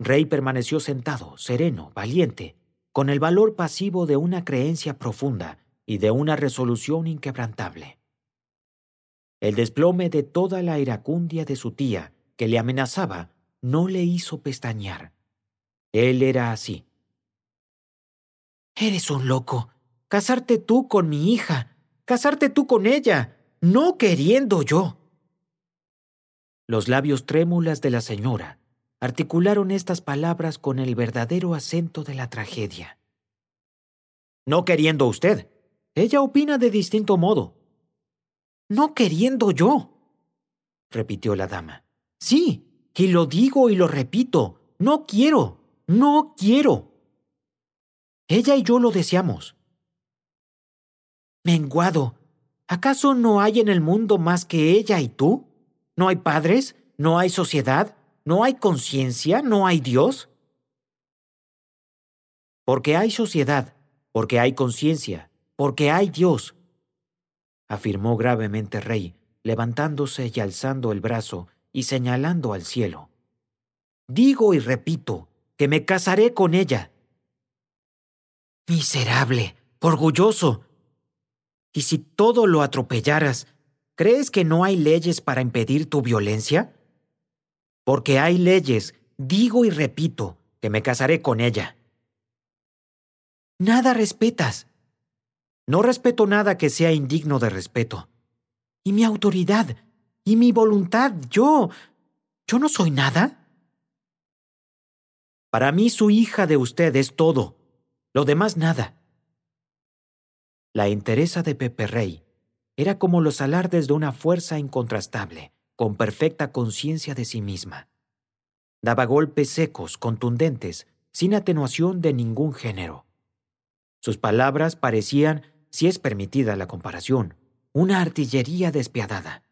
Rey permaneció sentado, sereno, valiente, con el valor pasivo de una creencia profunda y de una resolución inquebrantable. El desplome de toda la iracundia de su tía, que le amenazaba, no le hizo pestañear. Él era así. «Eres un loco. Casarte tú con mi hija. Casarte tú con ella. No queriendo yo». Los labios trémulas de la señora articularon estas palabras con el verdadero acento de la tragedia. «No queriendo usted. Ella opina de distinto modo». «No queriendo yo», repitió la dama. «Sí, y lo digo y lo repito. No quiero. No quiero. Ella y yo lo deseamos». «Menguado, ¿acaso no hay en el mundo más que ella y tú? ¿No hay padres? ¿No hay sociedad? ¿No hay conciencia? ¿No hay Dios?» «Porque hay sociedad, porque hay conciencia, porque hay Dios», afirmó gravemente Rey, levantándose y alzando el brazo y señalando al cielo. «Digo y repito que me casaré con ella». «Miserable, orgulloso. Y si todo lo atropellaras, ¿crees que no hay leyes para impedir tu violencia? Porque hay leyes, digo y repito, que me casaré con ella». «Nada respetas». «No respeto nada que sea indigno de respeto». «¿Y mi autoridad? ¿Y mi voluntad? ¿Yo no soy nada?» «Para mí su hija de usted es todo. Lo demás nada». La entereza de Pepe Rey era como los alardes de una fuerza incontrastable, con perfecta conciencia de sí misma. Daba golpes secos, contundentes, sin atenuación de ningún género. Sus palabras parecían, si es permitida la comparación, una artillería despiadada.